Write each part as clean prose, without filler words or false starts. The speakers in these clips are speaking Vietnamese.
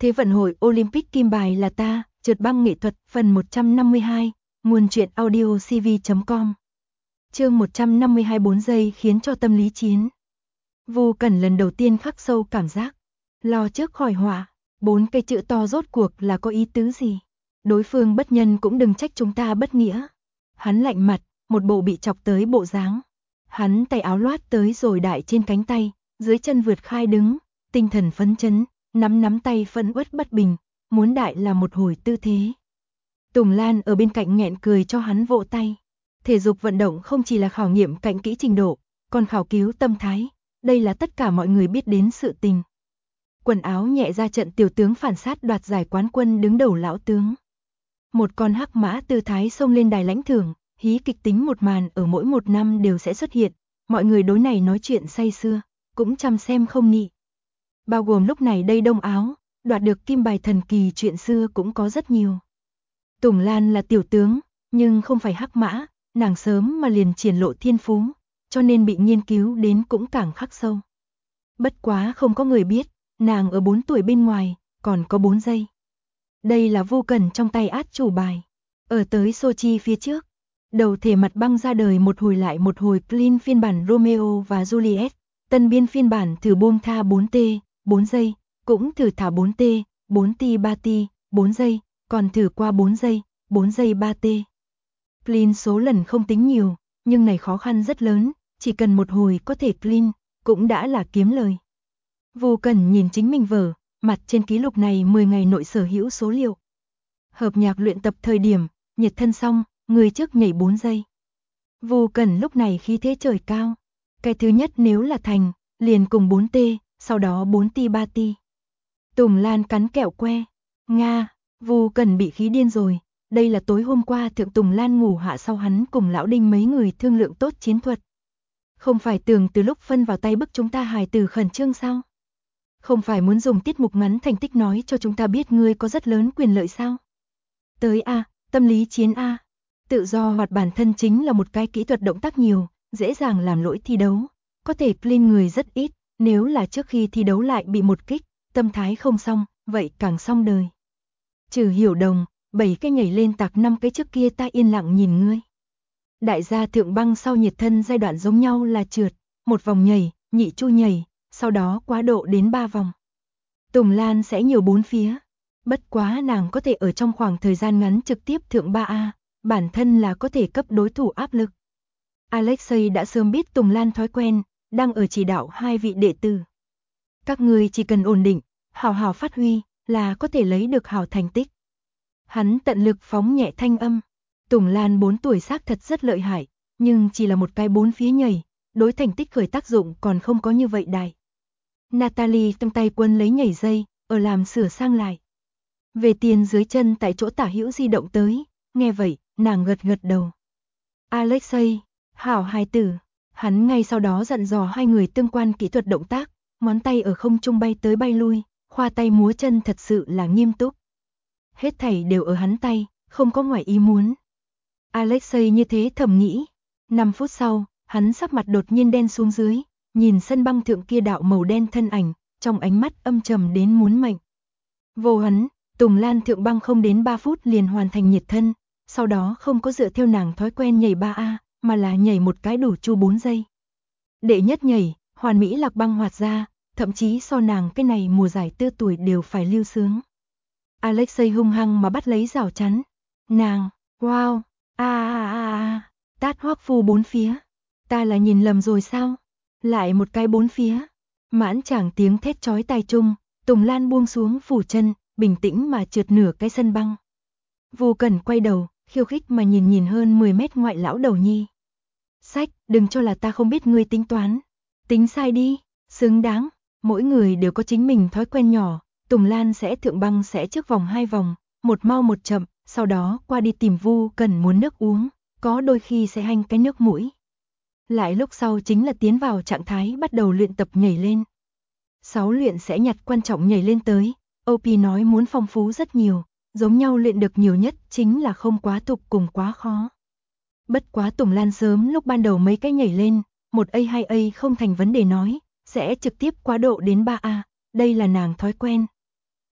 Thế vận hội Olympic kim bài là ta, trượt băng nghệ thuật, phần 152, nguồn truyện audio cv.com. Chương 152 4 giây khiến cho tâm lý chiến. Vu Cẩn lần đầu tiên khắc sâu cảm giác lo trước khỏi họa, 4 cái chữ to rốt cuộc là có ý tứ gì? Đối phương bất nhân cũng đừng trách chúng ta bất nghĩa. Hắn lạnh mặt, một bộ bị chọc tới bộ dáng. Hắn tay áo loát tới rồi đại trên cánh tay, dưới chân vượt khai đứng, tinh thần phấn chấn, nắm tay phẫn uất bất bình, muốn đại là một hồi tư thế. Tùng Lan ở bên cạnh nghẹn cười cho hắn vỗ tay. Thể dục vận động không chỉ là khảo nghiệm cạnh kỹ trình độ, còn khảo cứu tâm thái, đây là tất cả mọi người biết đến sự tình. Quần áo nhẹ ra trận tiểu tướng phản sát đoạt giải quán quân đứng đầu lão tướng. Một con hắc mã tư thái xông lên đài lãnh thưởng, hí kịch tính một màn ở mỗi một năm đều sẽ xuất hiện, mọi người đối này nói chuyện say sưa, cũng chăm xem không nhị. Bao gồm lúc này đây Đông Áo, đoạt được kim bài thần kỳ chuyện xưa cũng có rất nhiều. Tùng Lan là tiểu tướng, nhưng không phải hắc mã, nàng sớm mà liền triển lộ thiên phú, cho nên bị nghiên cứu đến cũng càng khắc sâu. Bất quá không có người biết, nàng ở 4 tuổi bên ngoài, còn có 4 giây. Đây là Vu Cẩn trong tay át chủ bài. Ở tới Sochi phía trước, đầu thể mặt băng ra đời một hồi lại một hồi clean phiên bản Romeo và Juliet, tân biên phiên bản thử buông tha 4T, 4 giây, cũng thử thả 4T, 4T 3T, 4 giây, còn thử qua 4 giây, 4 giây 3T. Clean số lần không tính nhiều, nhưng này khó khăn rất lớn, chỉ cần một hồi có thể clean, cũng đã là kiếm lời. Vu Cẩn nhìn chính mình vở, mặt trên ký lục này 10 ngày nội sở hữu số liệu. Hợp nhạc luyện tập thời điểm, nhiệt thân xong, người trước nhảy 4 giây. Vu Cẩn lúc này khí thế trời cao. Cái thứ nhất nếu là thành, liền cùng 4T, sau đó 4T 3T. Tùng Lan cắn kẹo que. Nga, Vu Cẩn bị khí điên rồi. Đây là tối hôm qua thượng Tùng Lan ngủ hạ sau hắn cùng lão Đinh mấy người thương lượng tốt chiến thuật. Không phải tưởng từ lúc phân vào tay bức chúng ta hài tử khẩn trương sao? Không phải muốn dùng tiết mục ngắn thành tích nói cho chúng ta biết ngươi có rất lớn quyền lợi sao? Tới A, tâm lý chiến A. Tự do hoạt bản thân chính là một cái kỹ thuật động tác nhiều, dễ dàng làm lỗi thi đấu. Có thể clean người rất ít, nếu là trước khi thi đấu lại bị một kích, tâm thái không xong, vậy càng xong đời. Trừ Hiểu Đồng, 7 cái nhảy lên tạc 5 cái trước kia ta yên lặng nhìn ngươi. Đại gia thượng băng sau nhiệt thân giai đoạn giống nhau là trượt, một vòng nhảy, nhị chu nhảy, sau đó quá độ đến 3 vòng. Tùng Lan sẽ nhiều 4 phía, bất quá nàng có thể ở trong khoảng thời gian ngắn trực tiếp thượng 3A, bản thân là có thể cấp đối thủ áp lực. Alexei đã sớm biết Tùng Lan thói quen, đang ở chỉ đạo 2 vị đệ tử. Các người chỉ cần ổn định, hào hào phát huy, là có thể lấy được hào thành tích. Hắn tận lực phóng nhẹ thanh âm. Tùng Lan 4 tuổi xác thật rất lợi hại, nhưng chỉ là một cái 4 phía nhảy, đối thành tích khởi tác dụng còn không có như vậy đại. Natalie trong tay quân lấy nhảy dây, ở làm sửa sang lại. Về tiền dưới chân tại chỗ tả hữu di động tới, nghe vậy, nàng gật gật đầu. Alexei, hảo hài tử, hắn ngay sau đó dặn dò 2 người tương quan kỹ thuật động tác, ngón tay ở không trung bay tới bay lui, khoa tay múa chân thật sự là nghiêm túc. Hết thảy đều ở hắn tay, không có ngoài ý muốn. Alexei như thế thầm nghĩ. 5 phút sau, hắn sắc mặt đột nhiên đen xuống dưới, nhìn sân băng thượng kia đạo màu đen thân ảnh, trong ánh mắt âm trầm đến muốn mệnh. Vô hắn, Tùng Lan thượng băng không đến 3 phút liền hoàn thành nhiệt thân, sau đó không có dựa theo nàng thói quen nhảy 3A, mà là nhảy một cái đủ chu 4 giây. Đệ nhất nhảy, hoàn mỹ lạc băng hoạt ra, thậm chí so nàng cái này mùa giải 4 tuổi đều phải lưu sướng. Alexei hung hăng mà bắt lấy rào chắn. Nàng, wow, tát Hoắc Phu 4 phía. Ta là nhìn lầm rồi sao? Lại một cái 4 phía. Mãn chàng tiếng thét chói tai chung, Tùng Lan buông xuống phủ chân, bình tĩnh mà trượt nửa cái sân băng. Vu Cẩn quay đầu, khiêu khích mà nhìn hơn 10 mét ngoại lão đầu nhi. Sách, đừng cho là ta không biết ngươi tính toán. Tính sai đi, xứng đáng, mỗi người đều có chính mình thói quen nhỏ. Tùng Lan sẽ thượng băng sẽ trước vòng 2 vòng, một mau một chậm, sau đó qua đi tìm Vu Cẩn muốn nước uống, có đôi khi sẽ hanh cái nước mũi. Lại lúc sau chính là tiến vào trạng thái bắt đầu luyện tập nhảy lên. 6 luyện sẽ nhặt quan trọng nhảy lên tới, OP nói muốn phong phú rất nhiều, giống nhau luyện được nhiều nhất chính là không quá tục cùng quá khó. Bất quá Tùng Lan sớm lúc ban đầu mấy cái nhảy lên, 1A 2A không thành vấn đề nói, sẽ trực tiếp quá độ đến 3A, đây là nàng thói quen.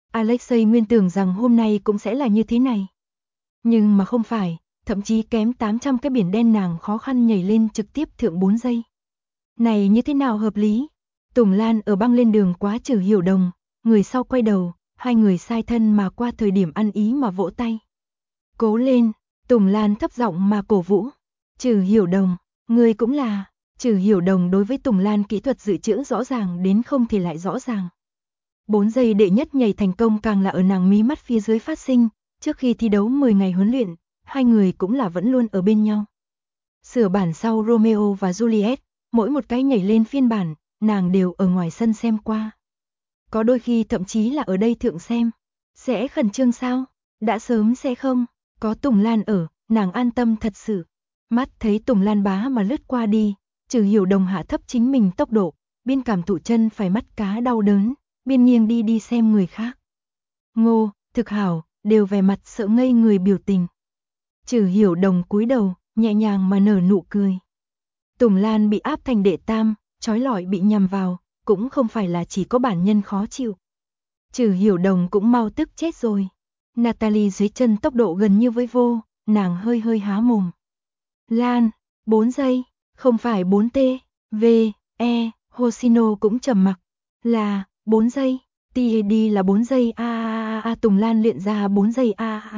Alexei nguyên tưởng rằng hôm nay cũng sẽ là như thế này. Nhưng mà không phải, thậm chí kém 800 cái biển đen nàng khó khăn nhảy lên trực tiếp thượng 4 giây. Này như thế nào hợp lý? Tùng Lan ở băng lên đường quá Trừ Hiểu Đồng, người sau quay đầu, hai người sai thân mà qua thời điểm ăn ý mà vỗ tay. Cố lên, Tùng Lan thấp giọng mà cổ vũ. Trừ Hiểu Đồng, người cũng là. Trừ Hiểu Đồng đối với Tùng Lan kỹ thuật dự trữ rõ ràng đến không thể lại rõ ràng. 4 giây đệ nhất nhảy thành công càng là ở nàng mí mắt phía dưới phát sinh, trước khi thi đấu 10 ngày huấn luyện, hai người cũng là vẫn luôn ở bên nhau. Sửa bản sau Romeo và Juliet, mỗi một cái nhảy lên phiên bản, nàng đều ở ngoài sân xem qua. Có đôi khi thậm chí là ở đây thượng xem. Sẽ khẩn trương sao? Đã sớm sẽ không, có Tùng Lan ở, nàng an tâm thật sự. Mắt thấy Tùng Lan bá mà lướt qua đi, Trừ Hiểu Đồng hạ thấp chính mình tốc độ, biên cảm thụ chân phải mắt cá đau đớn, biên nghiêng đi xem người khác. Ngô, thực hảo, đều vẻ mặt sợ ngây người biểu tình. Trừ Hiểu Đồng cúi đầu, nhẹ nhàng mà nở nụ cười. Tùng Lan bị áp thành đệ tam, trói lọi bị nhằm vào, cũng không phải là chỉ có bản nhân khó chịu. Trừ Hiểu Đồng cũng mau tức chết rồi. Natalie dưới chân tốc độ gần như với vô, nàng hơi há mồm. Lan, 4 giây, không phải 4T, V, E, Hoshino cũng trầm mặc. Là, 4 giây, TAD là 4 giây Tùng Lan luyện ra 4 giây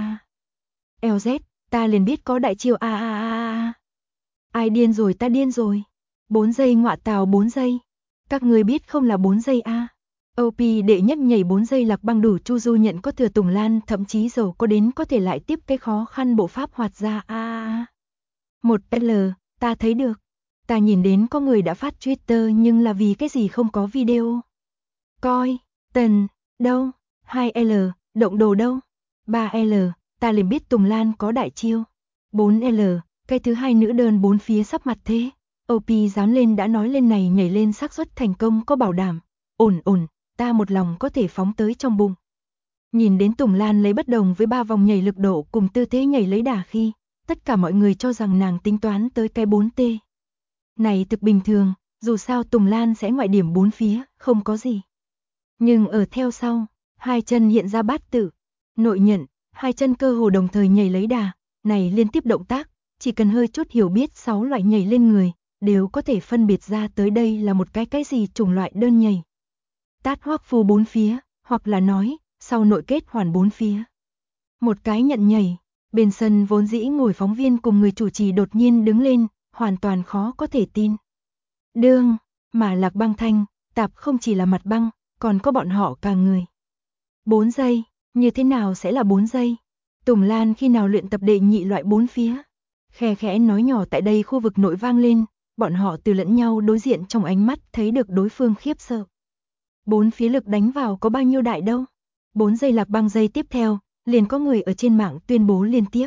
LZ, ta liền biết có đại chiêu Ai điên rồi, ta điên rồi. 4 giây ngọa tào 4 giây. Các người biết không là 4 giây OP đệ nhất nhảy 4 giây Lạc Băng đủ Chu Du nhận có thừa Tùng Lan thậm chí giàu có đến có thể lại tiếp cái khó khăn bộ pháp hoạt ra 1L, ta thấy được. Ta nhìn đến có người đã phát Twitter nhưng là vì cái gì không có video. Coi, Tần, đâu, 2L, động đồ đâu, 3L, ta liền biết Tùng Lan có đại chiêu. 4L, cái thứ hai nữ đơn bốn phía sắp mặt thế. OP dám lên đã nói lên này nhảy lên xác suất thành công có bảo đảm. Ổn, ta một lòng có thể phóng tới trong bụng. Nhìn đến Tùng Lan lấy bất đồng với 3 vòng nhảy lực độ cùng tư thế nhảy lấy đà khi, tất cả mọi người cho rằng nàng tính toán tới cái 4T. Này thực bình thường, dù sao Tùng Lan sẽ ngoại điểm 4 phía, không có gì. Nhưng ở theo sau, hai chân hiện ra bát tự, nội nhận, hai chân cơ hồ đồng thời nhảy lấy đà, này liên tiếp động tác, chỉ cần hơi chút hiểu biết 6 loại nhảy lên người, đều có thể phân biệt ra tới đây là một cái gì chủng loại đơn nhảy. Tát hoắc phu 4 phía, hoặc là nói, sau nội kết hoàn 4 phía. Một cái nhận nhảy, bên sân vốn dĩ ngồi phóng viên cùng người chủ trì đột nhiên đứng lên, hoàn toàn khó có thể tin. Đương, mà Lạc Băng thanh, tạp không chỉ là mặt băng, còn có bọn họ cả người. 4 giây, như thế nào sẽ là 4 giây? Tùng Lan khi nào luyện tập đệ nhị loại 4 phía? Khe khẽ nói nhỏ tại đây khu vực nội vang lên, bọn họ từ lẫn nhau đối diện trong ánh mắt thấy được đối phương khiếp sợ. 4 phía lực đánh vào có bao nhiêu đại đâu? 4 giây Lạc Băng giây tiếp theo, liền có người ở trên mạng tuyên bố liên tiếp.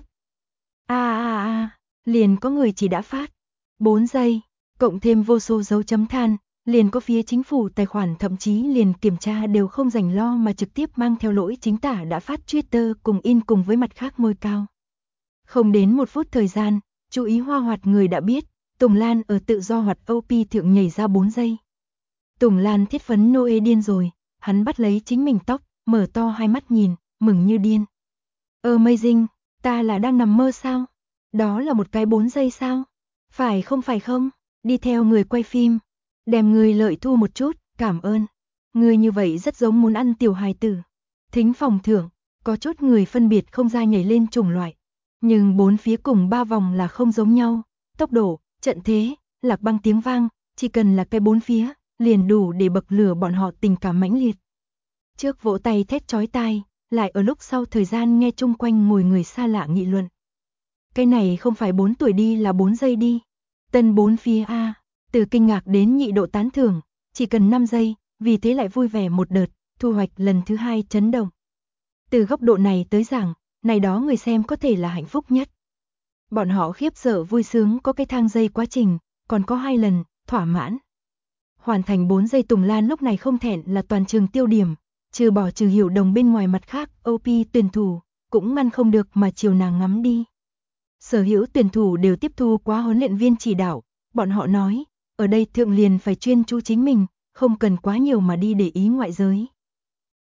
Liền có người chỉ đã phát. 4 giây, cộng thêm vô số dấu chấm than, liền có phía chính phủ tài khoản thậm chí liền kiểm tra đều không dành lo mà trực tiếp mang theo lỗi chính tả đã phát Twitter cùng in cùng với mặt khác ngôi cao. Không đến 1 phút thời gian, chú ý hoa hoạt người đã biết, Tùng Lan ở tự do hoạt OP thượng nhảy ra 4 giây. Tùng Lan thiết phấn Noe điên rồi, hắn bắt lấy chính mình tóc, mở to hai mắt nhìn, mừng như điên. Amazing, ta là đang nằm mơ sao? Đó là một cái 4 giây sao? Phải không? Đi theo người quay phim. Đem người lợi thu một chút, cảm ơn. Người như vậy rất giống muốn ăn tiểu hài tử. Thính phòng thưởng, có chút người phân biệt không ra nhảy lên chủng loại. Nhưng 4 phía cùng 3 vòng là không giống nhau. Tốc độ, trận thế, Lạc Băng tiếng vang, chỉ cần là cái 4 phía, liền đủ để bậc lửa bọn họ tình cảm mãnh liệt. Trước vỗ tay thét chói tai, lại ở lúc sau thời gian nghe chung quanh ngồi người xa lạ nghị luận. Cái này không phải 4 tuổi đi là 4 giây đi. Tân 4 phía từ kinh ngạc đến nhị độ tán thưởng, chỉ cần 5 giây, vì thế lại vui vẻ một đợt, thu hoạch lần thứ 2 chấn động. Từ góc độ này tới giảng, này đó người xem có thể là hạnh phúc nhất. Bọn họ khiếp sợ vui sướng có cái thang dây quá trình, còn có 2 lần, thỏa mãn. Hoàn thành 4 giây Tùng Lan lúc này không thẹn là toàn trường tiêu điểm, trừ bỏ Trừ Hiểu Đồng bên ngoài mặt khác, OP tuyển thủ, cũng ngăn không được mà chiều nàng ngắm đi. Sở hữu tuyển thủ đều tiếp thu quá huấn luyện viên chỉ đạo, bọn họ nói, ở đây thượng liền phải chuyên chú chính mình, không cần quá nhiều mà đi để ý ngoại giới.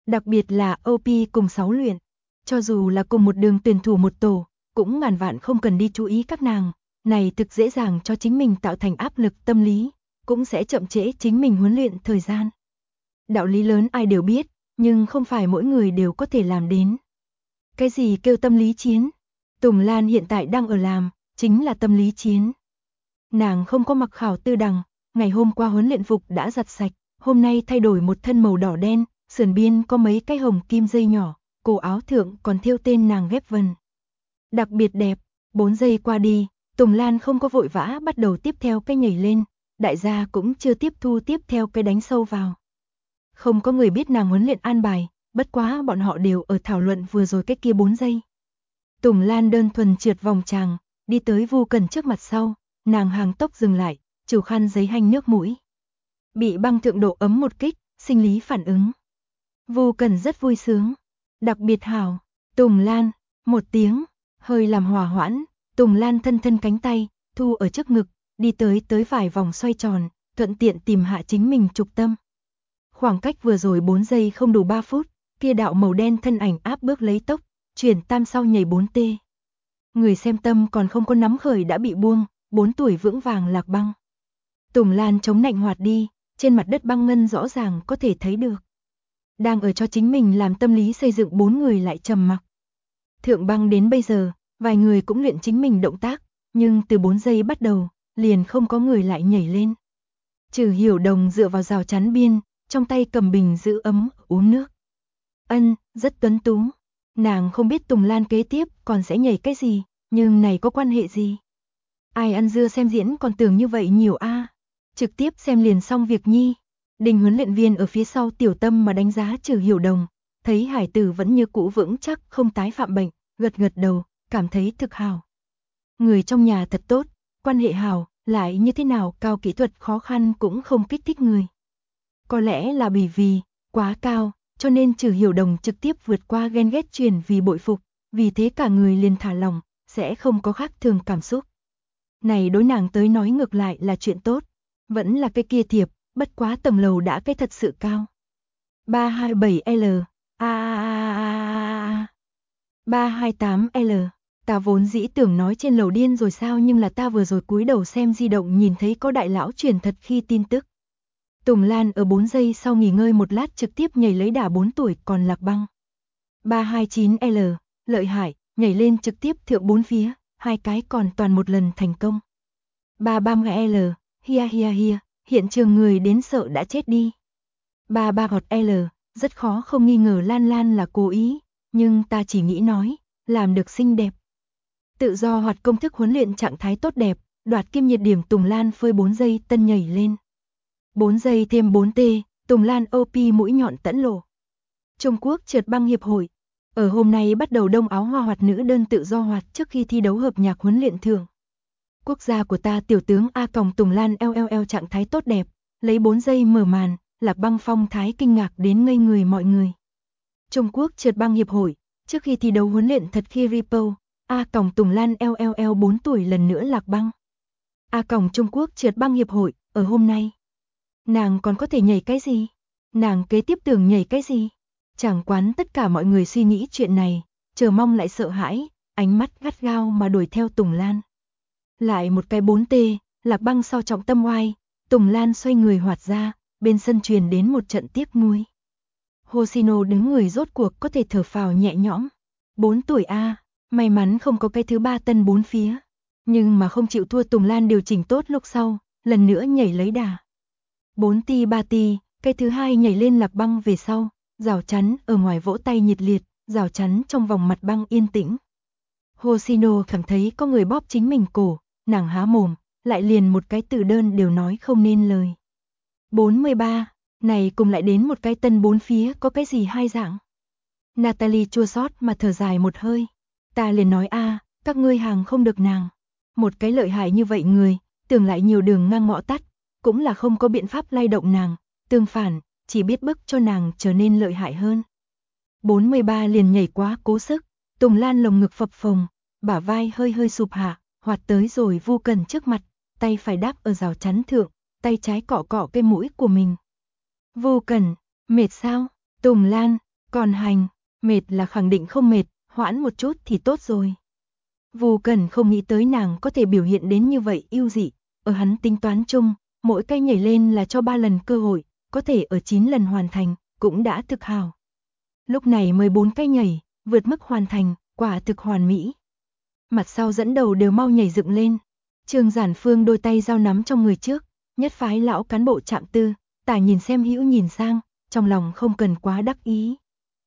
Đặc biệt là OP cùng 6 luyện. Cho dù là cùng một đường tuyển thủ một tổ, cũng ngàn vạn không cần đi chú ý các nàng. Này thực dễ dàng cho chính mình tạo thành áp lực tâm lý, cũng sẽ chậm trễ chính mình huấn luyện thời gian. Đạo lý lớn ai đều biết, nhưng không phải mỗi người đều có thể làm đến. Cái gì kêu tâm lý chiến? Tùng Lan hiện tại đang ở làm, chính là tâm lý chiến. Nàng không có mặc khảo tư đằng, ngày hôm qua huấn luyện phục đã giặt sạch, hôm nay thay đổi một thân màu đỏ đen, sườn biên có mấy cái hồng kim dây nhỏ, cổ áo thượng còn thêu tên nàng ghép vân. Đặc biệt đẹp, 4 giây qua đi, Tùng Lan không có vội vã bắt đầu tiếp theo cái nhảy lên, đại gia cũng chưa tiếp thu tiếp theo cái đánh sâu vào. Không có người biết nàng huấn luyện an bài, bất quá bọn họ đều ở thảo luận vừa rồi cái kia 4 giây. Tùng Lan đơn thuần trượt vòng tràng, đi tới Vu Cần trước mặt sau, nàng hàng tốc dừng lại, chủ khăn giấy hanh nước mũi. Bị băng thượng độ ấm một kích, sinh lý phản ứng. Vu Cần rất vui sướng, đặc biệt hảo, Tùng Lan, một tiếng, hơi làm hòa hoãn, Tùng Lan thân thân cánh tay, thu ở trước ngực, đi tới vài vòng xoay tròn, thuận tiện tìm hạ chính mình trục tâm. Khoảng cách vừa rồi 4 giây không đủ 3 phút, kia đạo màu đen thân ảnh áp bước lấy tốc, chuyển tam sau nhảy 4T. Người xem tâm còn không có nắm khởi đã bị buông, 4 tuổi vững vàng lạc băng. Tùng Lan chống nạnh hoạt đi, trên mặt đất băng ngân rõ ràng có thể thấy được. Đang ở cho chính mình làm tâm lý xây dựng 4 người lại trầm mặc. Thượng băng đến bây giờ, vài người cũng luyện chính mình động tác, nhưng từ 4 giây bắt đầu, liền không có người lại nhảy lên. Trừ Hiểu Đồng dựa vào rào chắn biên, trong tay cầm bình giữ ấm, uống nước. Rất tuấn tú. Nàng không biết Tùng Lan kế tiếp còn sẽ nhảy cái gì, nhưng này có quan hệ gì? Ai ăn dưa xem diễn còn tưởng như vậy nhiều a. Trực tiếp xem liền xong việc nhi. Đình huấn luyện viên ở phía sau tiểu tâm mà đánh giá Trừ Hiểu Đồng, thấy hải tử vẫn như cũ vững chắc không tái phạm bệnh, gật gật đầu, cảm thấy thực hào. Người trong nhà thật tốt, quan hệ hào, lại như thế nào cao kỹ thuật khó khăn cũng không kích thích người. Có lẽ là bởi vì quá cao, cho nên Trừ Hiểu Đồng trực tiếp vượt qua ghen ghét chuyển vì bội phục, vì thế cả người liền thả lỏng, sẽ không có khác thường cảm xúc. Này đối nàng tới nói ngược lại là chuyện tốt, vẫn là cái kia thiệp, bất quá tầng lầu đã cái thật sự cao. 327L, 328L, ta vốn dĩ tưởng nói trên lầu điên rồi sao nhưng là ta vừa rồi cúi đầu xem di động nhìn thấy có đại lão truyền thật khi tin tức. Tùng Lan ở 4 giây sau nghỉ ngơi một lát trực tiếp nhảy lấy đà 4 tuổi còn lạc băng. 329L, lợi hại, nhảy lên trực tiếp thượng 4 phía, hai cái còn toàn một lần thành công. 33L, hia, hiện trường người đến sợ đã chết đi. 33L, rất khó không nghi ngờ Lan Lan là cố ý, nhưng ta chỉ nghĩ nói, làm được xinh đẹp. Tự do hoạt công thức huấn luyện trạng thái tốt đẹp, đoạt kim nhiệt điểm Tùng Lan phơi 4 giây tân nhảy lên. 4 giây thêm 4T, Tùng Lan OP mũi nhọn tẫn lộ. Trung Quốc trượt băng hiệp hội, ở hôm nay bắt đầu đông áo hoa hoạt nữ đơn tự do hoạt trước khi thi đấu hợp nhạc huấn luyện thường. Quốc gia của ta tiểu tướng A Còng Tùng Lan LLL trạng thái tốt đẹp, lấy 4 giây mở màn, Lạc Băng phong thái kinh ngạc đến ngây người mọi người. Trung Quốc trượt băng hiệp hội, trước khi thi đấu huấn luyện thật khi repo, A Còng Tùng Lan LLL 4 tuổi lần nữa lạc băng. A Còng Trung Quốc trượt băng hiệp hội, ở hôm nay. Nàng còn có thể nhảy cái gì? Nàng kế tiếp tưởng nhảy cái gì? Chẳng quán tất cả mọi người suy nghĩ chuyện này, chờ mong lại sợ hãi, ánh mắt gắt gao mà đuổi theo Tùng Lan. Lại một cái 4T, lạc băng sau trọng tâm oai, Tùng Lan xoay người hoạt ra, bên sân truyền đến một trận tiếc nuối. Hoshino đứng người rốt cuộc có thể thở phào nhẹ nhõm. 4 tuổi A, may mắn không có cái thứ 3 tân 4 phía. Nhưng mà không chịu thua Tùng Lan điều chỉnh tốt lúc sau, lần nữa nhảy lấy đà. 4T 3T, cái thứ 2 nhảy lên lạc băng về sau, rào chắn ở ngoài vỗ tay nhiệt liệt, rào chắn trong vòng mặt băng yên tĩnh. Hoshino cảm thấy có người bóp chính mình cổ, nàng há mồm, lại liền một cái từ đơn đều nói không nên lời. 43, này cùng lại đến một cái tân 4 phía có cái gì hai dạng. Natalie chua xót mà thở dài một hơi. Ta liền nói các ngươi hàng không được nàng. Một cái lợi hại như vậy người, tưởng lại nhiều đường ngang ngõ tắt, cũng là không có biện pháp lay động nàng, tương phản, chỉ biết bức cho nàng trở nên lợi hại hơn. 43 liền nhảy quá cố sức, Tùng Lan lồng ngực phập phồng, bả vai hơi sụp hạ, hoạt tới rồi Vu Cần trước mặt, tay phải đáp ở rào chắn thượng, tay trái cọ cọ cái mũi của mình. Vu Cần, mệt sao? Tùng Lan, Còn hành, mệt là khẳng định không mệt, hoãn một chút thì tốt rồi. Vu Cẩn không nghĩ tới nàng có thể biểu hiện đến như vậy ưu dị, ở hắn tính toán chung, mỗi cái nhảy lên là cho 3 lần cơ hội, có thể ở 9 lần hoàn thành, cũng đã thực hào. Lúc này 14 cái nhảy, vượt mức hoàn thành, quả thực hoàn mỹ. Mặt sau dẫn đầu đều mau nhảy dựng lên. Trương Giản Phương đôi tay giao nắm trong người trước, nhất phái lão cán bộ Trạm Tư, tả nhìn xem hữu nhìn sang, trong lòng không cần quá đắc ý.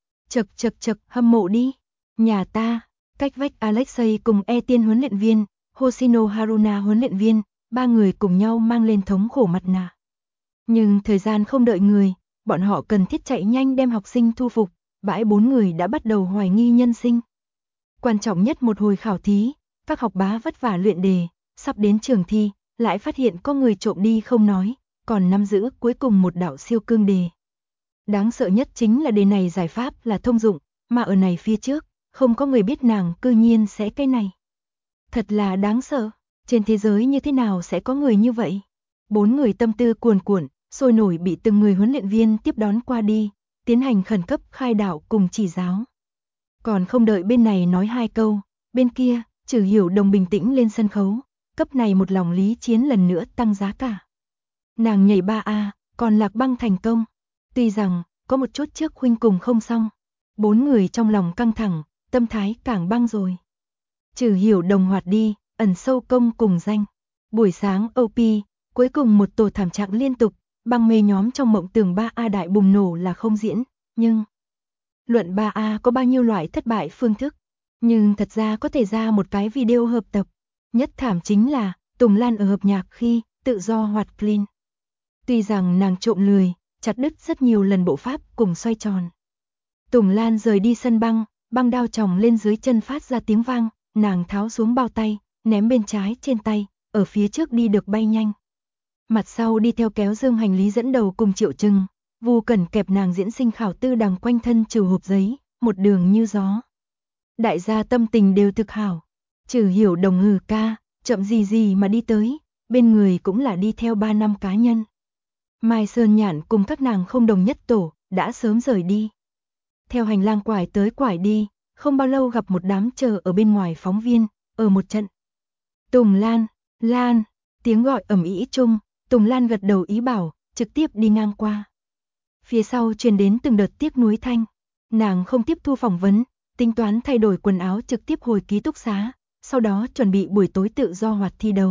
Chậc, hâm mộ đi. Nhà ta, cách vách Alexei cùng Tiên huấn luyện viên, Hoshino Haruna huấn luyện viên, 3 người cùng nhau mang lên thống khổ mặt nạ. Nhưng thời gian không đợi người, bọn họ cần thiết chạy nhanh đem học sinh thu phục, bãi 4 người đã bắt đầu hoài nghi nhân sinh. Quan trọng nhất một hồi khảo thí, các học bá vất vả luyện đề, sắp đến trường thi, lại phát hiện có người trộm đi không nói, còn nắm giữ cuối cùng một đạo siêu cương đề. Đáng sợ nhất chính là đề này giải pháp là thông dụng, mà ở này phía trước, không có người biết nàng cư nhiên sẽ cái này. Thật là đáng sợ, trên thế giới như thế nào sẽ có người như vậy? 4 người tâm tư cuồn cuộn, sôi nổi bị từng người huấn luyện viên tiếp đón qua đi, tiến hành khẩn cấp khai đạo cùng chỉ giáo. Còn không đợi bên này nói 2 câu, bên kia, Trử Hiểu Đồng bình tĩnh lên sân khấu, cấp này một lòng lý chiến lần nữa tăng giá cả. Nàng nhảy 3A, còn Lạc Băng thành công. Tuy rằng, có một chút trước huynh cùng không xong, 4 người trong lòng căng thẳng, tâm thái càng băng rồi. Trử Hiểu Đồng hoạt đi, ẩn sâu công cùng danh. Buổi sáng OP, cuối cùng một tổ thảm trạng liên tục, băng mê nhóm trong mộng tưởng 3A đại bùng nổ là không diễn, nhưng luận 3A có bao nhiêu loại thất bại phương thức, nhưng thật ra có thể ra một cái video hợp tập. Nhất thảm chính là, Tùng Lan ở hợp nhạc khi, tự do hoạt clean. Tuy rằng nàng trộm lười, chặt đứt rất nhiều lần bộ pháp cùng xoay tròn. Tùng Lan rời đi sân băng, băng đao chồng lên dưới chân phát ra tiếng vang, nàng tháo xuống bao tay, ném bên trái trên tay, ở phía trước đi được bay nhanh. Mặt sau đi theo kéo dương hành lý dẫn đầu cùng Triệu Trừng, Vu Cẩn kẹp nàng diễn sinh khảo tư đằng quanh thân trừ hộp giấy, một đường như gió. Đại gia tâm tình đều thực hảo. Trừ Hiểu Đồng hừ ca, chậm gì mà đi tới, bên người cũng là đi theo 3 năm cá nhân. Mai Sơn Nhạn cùng các nàng không đồng nhất tổ, đã sớm rời đi. Theo hành lang quải tới quải đi, không bao lâu gặp một đám chờ ở bên ngoài phóng viên, ở một trận. Tùng Lan, Lan, tiếng gọi ầm ĩ chung, Tùng Lan gật đầu ý bảo, trực tiếp đi ngang qua. Phía sau truyền đến từng đợt tiếc nuối thanh, nàng không tiếp thu phỏng vấn, tính toán thay đổi quần áo trực tiếp hồi ký túc xá, sau đó chuẩn bị buổi tối tự do hoạt thi đấu.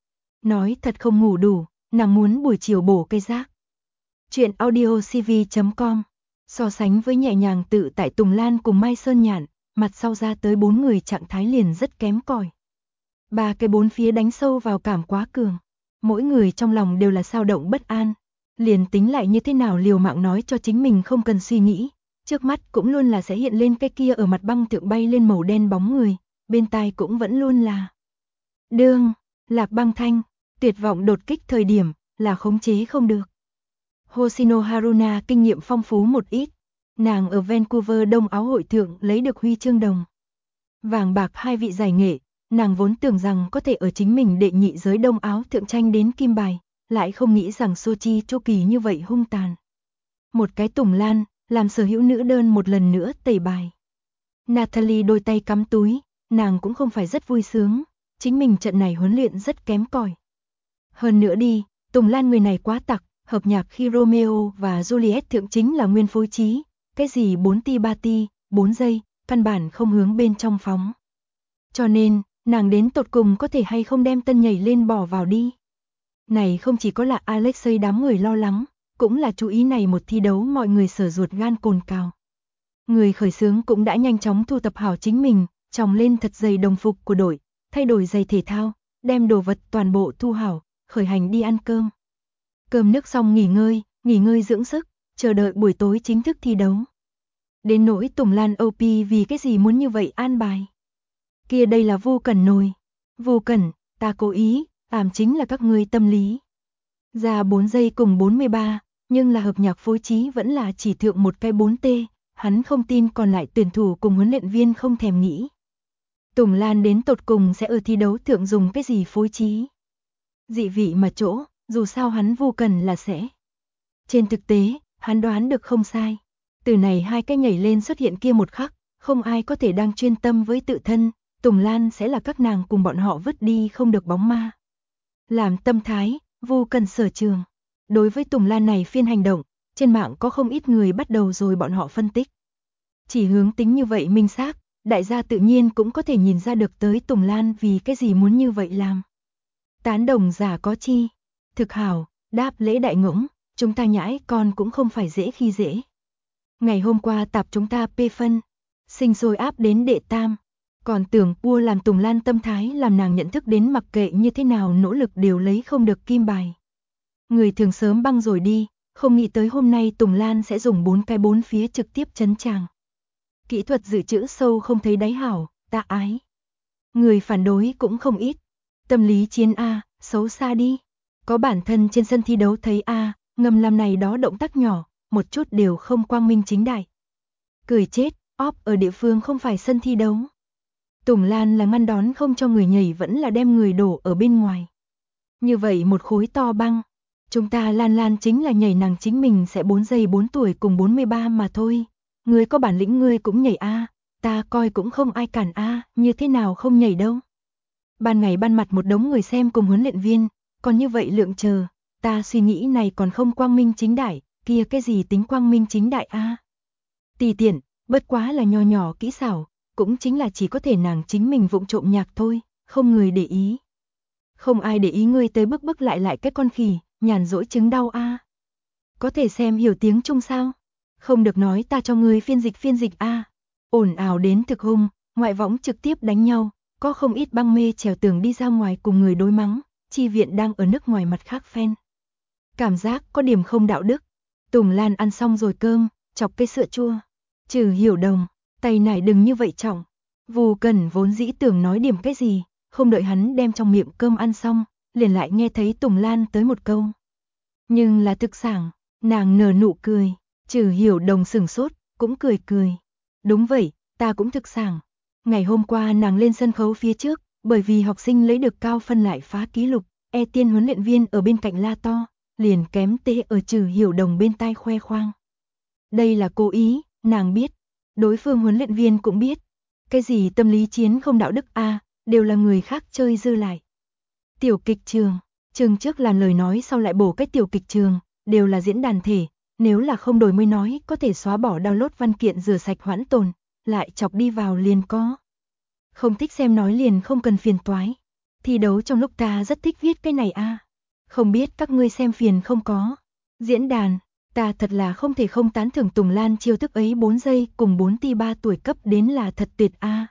Nói thật không ngủ đủ, nàng muốn buổi chiều bổ cây rác. Chuyện audiocv.com. So sánh với nhẹ nhàng tự tại Tùng Lan cùng Mai Sơn Nhạn, mặt sau ra tới 4 người trạng thái liền rất kém cỏi. 3 cái 4 phía đánh sâu vào cảm quá cường, mỗi người trong lòng đều là dao động bất an, liền tính lại như thế nào liều mạng nói cho chính mình không cần suy nghĩ, trước mắt cũng luôn là sẽ hiện lên cái kia ở mặt băng thượng bay lên màu đen bóng người, bên tai cũng vẫn luôn là đương, Lạc Băng thanh, tuyệt vọng đột kích thời điểm, là khống chế không được. Hoshino Haruna kinh nghiệm phong phú một ít, nàng ở Vancouver Đông Áo hội thượng lấy được huy chương đồng. Vàng bạc 2 vị giải nghệ, nàng vốn tưởng rằng có thể ở chính mình đệ nhị giới Đông Áo thượng tranh đến kim bài, lại không nghĩ rằng Sochi Chu Kỳ như vậy hung tàn. Một cái Tùng Lan, làm sở hữu nữ đơn một lần nữa tẩy bài. Natalie đôi tay cắm túi, nàng cũng không phải rất vui sướng, chính mình trận này huấn luyện rất kém cỏi. Hơn nữa đi, Tùng Lan người này quá tặc, hợp nhạc khi Romeo và Juliet thượng chính là nguyên phối trí, cái gì 4 ti 3 ti, 4 giây, căn bản không hướng bên trong phóng. Cho nên, nàng đến tột cùng có thể hay không đem tân nhảy lên bỏ vào đi. Này không chỉ có là Alexei đám người lo lắng, cũng là chú ý này một thi đấu mọi người sở ruột gan cồn cào. Người khởi xướng cũng đã nhanh chóng thu tập hảo chính mình, chồng lên thật dày đồng phục của đội, thay đổi giày thể thao, đem đồ vật toàn bộ thu hảo, khởi hành đi ăn cơm. Cơm nước xong nghỉ ngơi dưỡng sức, chờ đợi buổi tối chính thức thi đấu. Đến nỗi Tùng Lan OP vì cái gì muốn như vậy an bài. Kia đây là Vu Cẩn nồi. Vu Cẩn, ta cố ý, ảm chính là các ngươi tâm lý. Ra 4 giây cùng 43, nhưng là hợp nhạc phối trí vẫn là chỉ thượng một cái 4T, hắn không tin còn lại tuyển thủ cùng huấn luyện viên không thèm nghĩ. Tùng Lan đến tột cùng sẽ ở thi đấu thượng dùng cái gì phối trí. Dị vị mà chỗ, dù sao hắn Vu Cẩn là sẽ. Trên thực tế, hắn đoán được không sai. Từ này hai cái nhảy lên xuất hiện kia một khắc, không ai có thể đang chuyên tâm với tự thân, Tùng Lan sẽ là các nàng cùng bọn họ vứt đi không được bóng ma. Làm tâm thái, Vu Cần sở trường. Đối với Tùng Lan này phiên hành động, trên mạng có không ít người bắt đầu rồi bọn họ phân tích. Chỉ hướng tính như vậy minh xác, đại gia tự nhiên cũng có thể nhìn ra được tới Tùng Lan vì cái gì muốn như vậy làm. Tán đồng giả có chi, thực hảo, đáp lễ đại ngỗng, chúng ta nhãi con cũng không phải dễ khi dễ. Ngày hôm qua tạp chúng ta pê phân, sinh sôi áp đến đệ tam, còn tưởng vua làm Tùng Lan tâm thái làm nàng nhận thức đến mặc kệ như thế nào nỗ lực đều lấy không được kim bài. Người thường sớm băng rồi đi, không nghĩ tới hôm nay Tùng Lan sẽ dùng 4 cái 4 phía trực tiếp chấn tràng. Kỹ thuật dự trữ sâu không thấy đáy hảo, ta ái. Người phản đối cũng không ít. Tâm lý chiến A, xấu xa đi. Có bản thân trên sân thi đấu thấy A, ngầm làm này đó động tác nhỏ, một chút đều không quang minh chính đại. Cười chết, óp ở địa phương không phải sân thi đấu. Tùng Lan là ngăn đón không cho người nhảy vẫn là đem người đổ ở bên ngoài. Như vậy một khối to băng. Chúng ta Lan chính là nhảy nàng chính mình sẽ 4 giây 4 tuổi cùng 43 mà thôi. Ngươi có bản lĩnh ngươi cũng nhảy A, ta coi cũng không ai cản A, như thế nào không nhảy đâu. Ban ngày ban mặt một đống người xem cùng huấn luyện viên, còn như vậy lượng chờ, ta suy nghĩ này còn không quang minh chính đại, kia cái gì tính quang minh chính đại A. Tùy tiện, bất quá là nho nhỏ kỹ xảo, cũng chính là chỉ có thể nàng chính mình vụng trộm nhạc thôi, không người để ý. Không ai để ý ngươi tới bức lại cái con khỉ, nhàn rỗi chứng đau A. Có thể xem hiểu tiếng Trung sao? Không được nói ta cho ngươi phiên dịch A. Ồn ào đến thực hung, ngoại võng trực tiếp đánh nhau, có không ít băng mê trèo tường đi ra ngoài cùng người đối mắng, chi viện đang ở nước ngoài mặt khác phen. Cảm giác có điểm không đạo đức. Tùng Lan ăn xong rồi cơm, chọc cây sữa chua. Trừ Hiểu Đồng, tay nải đừng như vậy trọng. Vu Cần vốn dĩ tưởng nói điểm cái gì, không đợi hắn đem trong miệng cơm ăn xong, liền lại nghe thấy Tùng Lan tới một câu. Nhưng là thực sảng, nàng nở nụ cười, Trừ Hiểu Đồng sửng sốt, cũng cười. Đúng vậy, ta cũng thực sảng. Ngày hôm qua nàng lên sân khấu phía trước, bởi vì học sinh lấy được cao phân lại phá kỷ lục, Tiên huấn luyện viên ở bên cạnh la to, liền kém tê ở Trừ Hiểu Đồng bên tai khoe khoang. Đây là cố ý, nàng biết, đối phương huấn luyện viên cũng biết. Cái gì tâm lý chiến không đạo đức A, đều là người khác chơi dư lại. Tiểu kịch trường, trường trước làm lời nói sau lại bổ cái tiểu kịch trường, đều là diễn đàn thể, nếu là không đổi mới nói có thể xóa bỏ download văn kiện rửa sạch hoãn tồn, lại chọc đi vào liền có. Không thích xem nói liền không cần phiền toái. Thi đấu trong lúc ta rất thích viết cái này A. Không biết các ngươi xem phiền không có. Diễn đàn, ta thật là không thể không tán thưởng Tùng Lan chiêu thức ấy 4 giây cùng 4 ti 3 tuổi cấp đến là thật tuyệt A.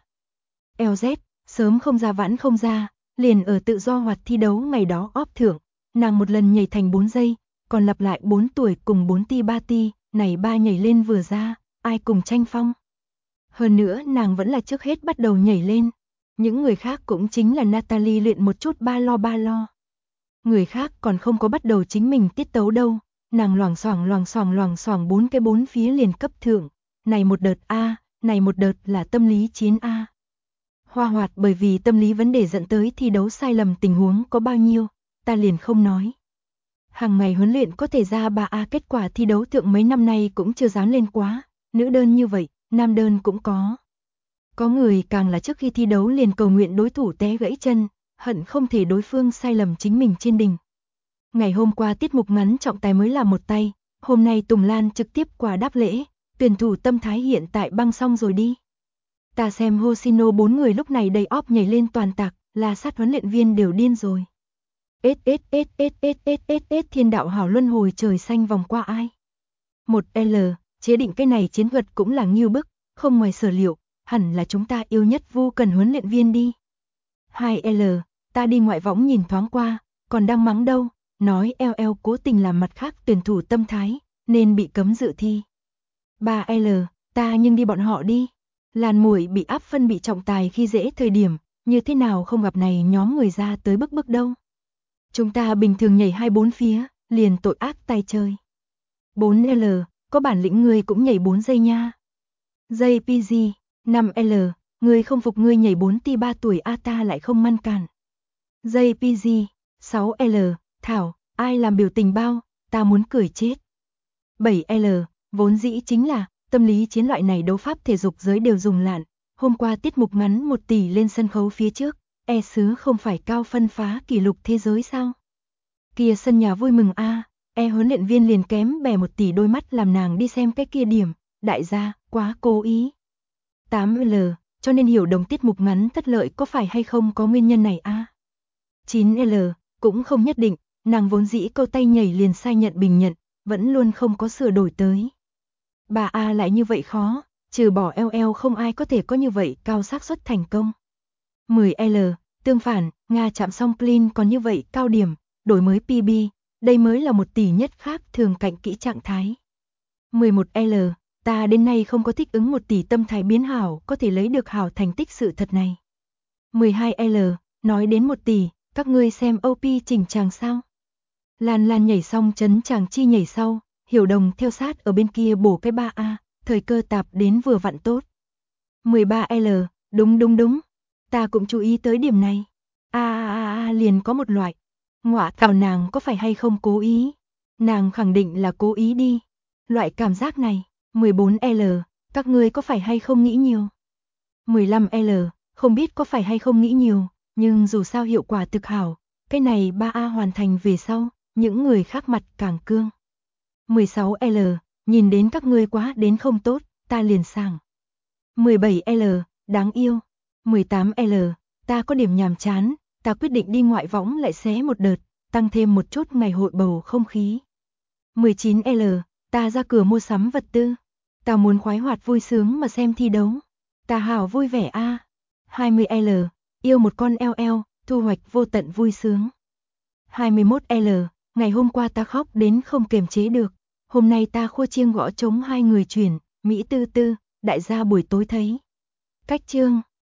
LZ, sớm không ra vãn không ra, liền ở tự do hoạt thi đấu ngày đó óp thưởng, nàng một lần nhảy thành 4 giây, còn lặp lại 4 tuổi cùng 4 ti 3 ti, này ba nhảy lên vừa ra, ai cùng tranh phong. Hơn nữa nàng vẫn là trước hết bắt đầu nhảy lên, những người khác cũng chính là Natalie luyện một chút ba lo. Người khác còn không có bắt đầu chính mình tiết tấu đâu, nàng loảng xoảng 4 cái 4 phía liền cấp thưởng, này một đợt A, này một đợt là tâm lý chiến A. Hoa Hoạt bởi vì tâm lý vấn đề dẫn tới thi đấu sai lầm tình huống có bao nhiêu, ta liền không nói. Hàng ngày huấn luyện có thể ra 3A kết quả thi đấu thượng mấy năm nay cũng chưa dám lên quá, nữ đơn như vậy, nam đơn cũng có. Có người càng là trước khi thi đấu liền cầu nguyện đối thủ té gãy chân, hận không thể đối phương sai lầm chính mình trên đỉnh. Ngày hôm qua tiết mục ngắn trọng tài mới là một tay, hôm nay Tùng Lan trực tiếp quả đáp lễ, tuyển thủ tâm thái hiện tại băng xong rồi đi. Ta xem Hoshino 4 người lúc này đầy óp nhảy lên toàn tạc, là sát huấn luyện viên đều điên rồi. Thiên đạo hảo luân hồi trời xanh vòng qua ai. 1L, chế định cái này chiến thuật cũng là nghiêu bức, không ngoài sở liệu, hẳn là chúng ta yêu nhất Vu Cần huấn luyện viên đi. 2L, ta đi ngoại võng nhìn thoáng qua, còn đang mắng đâu, nói LL cố tình làm mặt khác tuyển thủ tâm thái, nên bị cấm dự thi. 3L, ta nhưng đi bọn họ đi. Lan Muội bị áp phân bị trọng tài khi dễ thời điểm, như thế nào không gặp này nhóm người ra tới bức đâu. Chúng ta bình thường nhảy 24 phía, liền tội ác tay chơi. 4L, có bản lĩnh ngươi cũng nhảy 4 giây nha. JPG, 5L, ngươi không phục ngươi nhảy 4 ti 3 tuổi A ta lại không ngăn cản. JPG, 6L, Thảo, ai làm biểu tình bao, ta muốn cười chết. 7L, vốn dĩ chính là, Tâm lý chiến loại này đấu pháp thể dục giới đều dùng lạn. Hôm qua tiết mục ngắn 1 tỷ lên sân khấu phía trước, sứ không phải cao phân phá kỷ lục thế giới sao? Kia sân nhà vui mừng a, huấn luyện viên liền kém bè 1 tỷ đôi mắt làm nàng đi xem cái kia điểm, đại gia, quá cố ý. 8L, cho nên hiểu đồng tiết mục ngắn thất lợi có phải hay không có nguyên nhân này a? 9L, cũng không nhất định, nàng vốn dĩ câu tay nhảy liền sai nhận bình nhận, vẫn luôn không có sửa đổi tới. 3A lại như vậy khó, trừ bỏ LL không ai có thể có như vậy cao xác suất thành công. 10L, tương phản, Nga chạm xong clean còn như vậy cao điểm, đổi mới PB, đây mới là 1 tỷ nhất khác thường cạnh kỹ trạng thái. 11L, ta đến nay không có thích ứng 1 tỷ tâm thái biến hảo có thể lấy được hảo thành tích sự thật này. 12L, nói đến 1 tỷ, các ngươi xem OP chỉnh chàng sao? Lan Lan nhảy xong chấn chàng chi nhảy sau, Hiểu Đồng theo sát ở bên kia bổ cái 3A, thời cơ tạp đến vừa vặn tốt. 13L, đúng, ta cũng chú ý tới điểm này. Liền có một loại. Ngọa cào nàng có phải hay không cố ý? Nàng khẳng định là cố ý đi. Loại cảm giác này. 14L, các ngươi có phải hay không nghĩ nhiều? 15L, không biết có phải hay không nghĩ nhiều, nhưng dù sao hiệu quả thực hảo, cái này 3A hoàn thành về sau, những người khác mặt càng cương. 16L, nhìn đến các ngươi quá đến không tốt, ta liền sảng. 17L, đáng yêu. 18L, ta có điểm nhàm chán, ta quyết định đi ngoại võng lại xé một đợt, tăng thêm một chút ngày hội bầu không khí. 19L, ta ra cửa mua sắm vật tư, ta muốn khoái hoạt vui sướng mà xem thi đấu, ta hảo vui vẻ a. 20L, yêu một con LL, thu hoạch vô tận vui sướng. 21L, ngày hôm qua ta khóc đến không kiềm chế được, hôm nay ta khua chiêng gõ trống 2 người chuyển, Mỹ tư tư, đại gia buổi tối thấy. Cách chương